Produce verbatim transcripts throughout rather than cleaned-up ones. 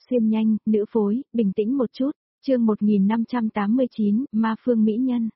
xuyên nhanh, nữ phối, bình tĩnh một chút, chương một nghìn năm trăm tám mươi chín, Ma Phương Mỹ Nhân.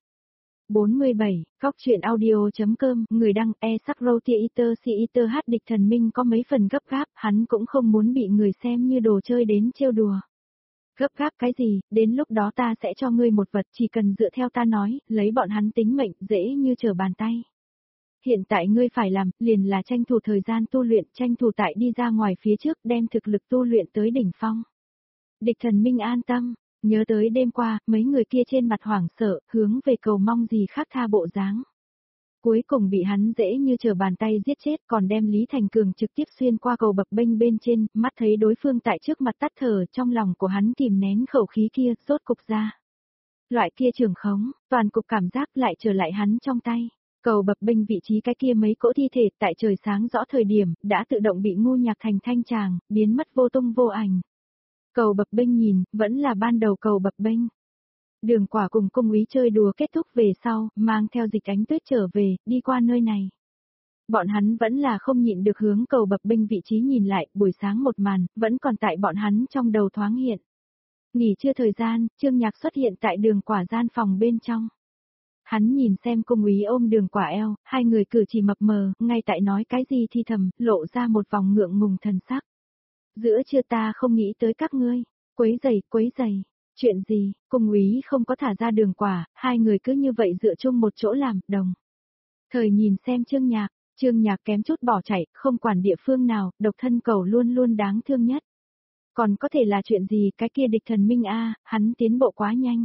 bốn mươi bảy, Góc truyện audio.com, người đăng e sắc Theater Theater hát Địch Thần Minh có mấy phần gấp gáp, hắn cũng không muốn bị người xem như đồ chơi đến trêu đùa. Gấp gáp cái gì, đến lúc đó ta sẽ cho ngươi một vật, chỉ cần dựa theo ta nói, lấy bọn hắn tính mệnh, dễ như trở bàn tay. Hiện tại ngươi phải làm, liền là tranh thủ thời gian tu luyện, tranh thủ tại đi ra ngoài phía trước, đem thực lực tu luyện tới đỉnh phong. Địch Thần Minh an tâm, nhớ tới đêm qua, mấy người kia trên mặt hoảng sợ, hướng về cầu mong gì khác tha bộ dáng. Cuối cùng bị hắn dễ như trở bàn tay giết chết, còn đem Lý Thành Cường trực tiếp xuyên qua cầu bập bênh bên trên, mắt thấy đối phương tại trước mặt tắt thở, trong lòng của hắn kìm nén khẩu khí kia, rốt cục ra. Loại kia trường khống, toàn cục cảm giác lại trở lại hắn trong tay. Cầu bập bênh vị trí cái kia mấy cỗ thi thể tại trời sáng rõ thời điểm, đã tự động bị ngu nhạc thành thanh tràng, biến mất vô tung vô ảnh. Cầu bập bênh nhìn, vẫn là ban đầu cầu bập bênh. Đường Quả cùng Cung Úy chơi đùa kết thúc về sau, mang theo Dịch Ánh Tuyết trở về, đi qua nơi này. Bọn hắn vẫn là không nhịn được hướng cầu bập bênh vị trí nhìn lại, buổi sáng một màn, vẫn còn tại bọn hắn trong đầu thoáng hiện. Nghỉ trưa thời gian, Trương Nhạc xuất hiện tại Đường Quả gian phòng bên trong. Hắn nhìn xem Cung Úy ôm Đường Quả eo, hai người cử chỉ mập mờ, ngay tại nói cái gì thì thầm, lộ ra một vòng ngượng ngùng thần sắc. Giữa trưa ta không nghĩ tới các ngươi, quấy giày, quấy giày. Chuyện gì, Cung Úy không có thả ra Đường Quả, hai người cứ như vậy dựa chung một chỗ làm, đồng. Thời nhìn xem Trương Nhạc, Trương Nhạc kém chút bỏ chạy, không quản địa phương nào, độc thân cầu luôn luôn đáng thương nhất. Còn có thể là chuyện gì, cái kia Địch Thần Minh a, hắn tiến bộ quá nhanh.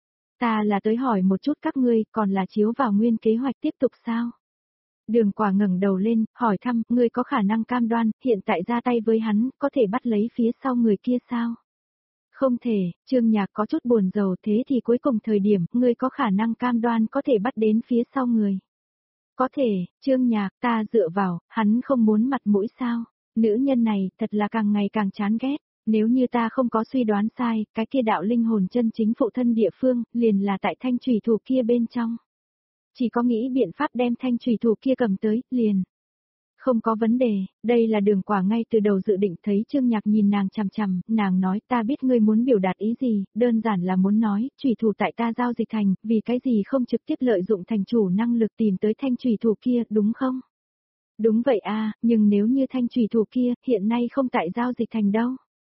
Ta là tới hỏi một chút các ngươi, còn là chiếu vào nguyên kế hoạch tiếp tục sao? Đường Quả ngẩng đầu lên, hỏi thăm, ngươi có khả năng cam đoan, hiện tại ra tay với hắn, có thể bắt lấy phía sau người kia sao? Không thể, Trương Nhạc có chút buồn rầu, thế thì cuối cùng thời điểm, ngươi có khả năng cam đoan có thể bắt đến phía sau người. Có thể, Trương Nhạc, ta dựa vào, hắn không muốn mặt mũi sao? Nữ nhân này, thật là càng ngày càng chán ghét. Nếu như ta không có suy đoán sai, cái kia đạo linh hồn chân chính phụ thân địa phương, liền là tại thanh chùy thủ kia bên trong. Chỉ có nghĩ biện pháp đem thanh chùy thủ kia cầm tới, liền. Không có vấn đề, đây là Đường Quả ngay từ đầu dự định. Thấy Trương Nhạc nhìn nàng chằm chằm, nàng nói ta biết ngươi muốn biểu đạt ý gì, đơn giản là muốn nói, chùy thủ tại ta giao dịch thành, vì cái gì không trực tiếp lợi dụng thành chủ năng lực tìm tới thanh chùy thủ kia, đúng không? Đúng vậy a, nhưng nếu như thanh chùy thủ kia, hiện nay không tại giao dịch thành đâu.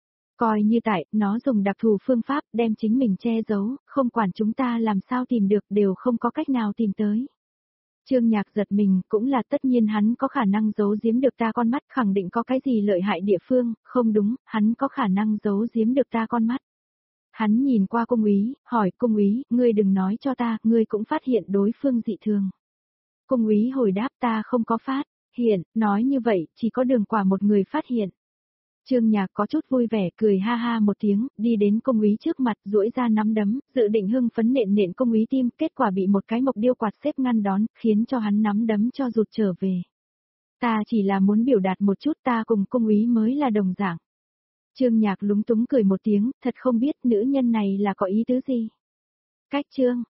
Coi như tại, nó dùng đặc thù phương pháp đem chính mình che giấu, không quản chúng ta làm sao tìm được đều không có cách nào tìm tới. Trương Nhạc giật mình, cũng là tất nhiên hắn có khả năng giấu giếm được ta con mắt, khẳng định có cái gì lợi hại địa phương, không đúng, hắn có khả năng giấu giếm được ta con mắt. Hắn nhìn qua Cung Úy, hỏi Cung Úy, ngươi đừng nói cho ta, ngươi cũng phát hiện đối phương dị thường. Cung Úy hồi đáp ta không có phát hiện, nói như vậy, chỉ có Đường Quả một người phát hiện. Trương Nhạc có chút vui vẻ, cười ha ha một tiếng, đi đến Cung Úy trước mặt, duỗi ra nắm đấm, dự định hưng phấn nện nện Cung Úy tim, kết quả bị một cái mộc điêu quạt xếp ngăn đón, khiến cho hắn nắm đấm cho rụt trở về. Ta chỉ là muốn biểu đạt một chút, ta cùng Cung Úy mới là đồng dạng. Trương Nhạc lúng túng cười một tiếng, thật không biết nữ nhân này là có ý tứ gì. Cách Trương,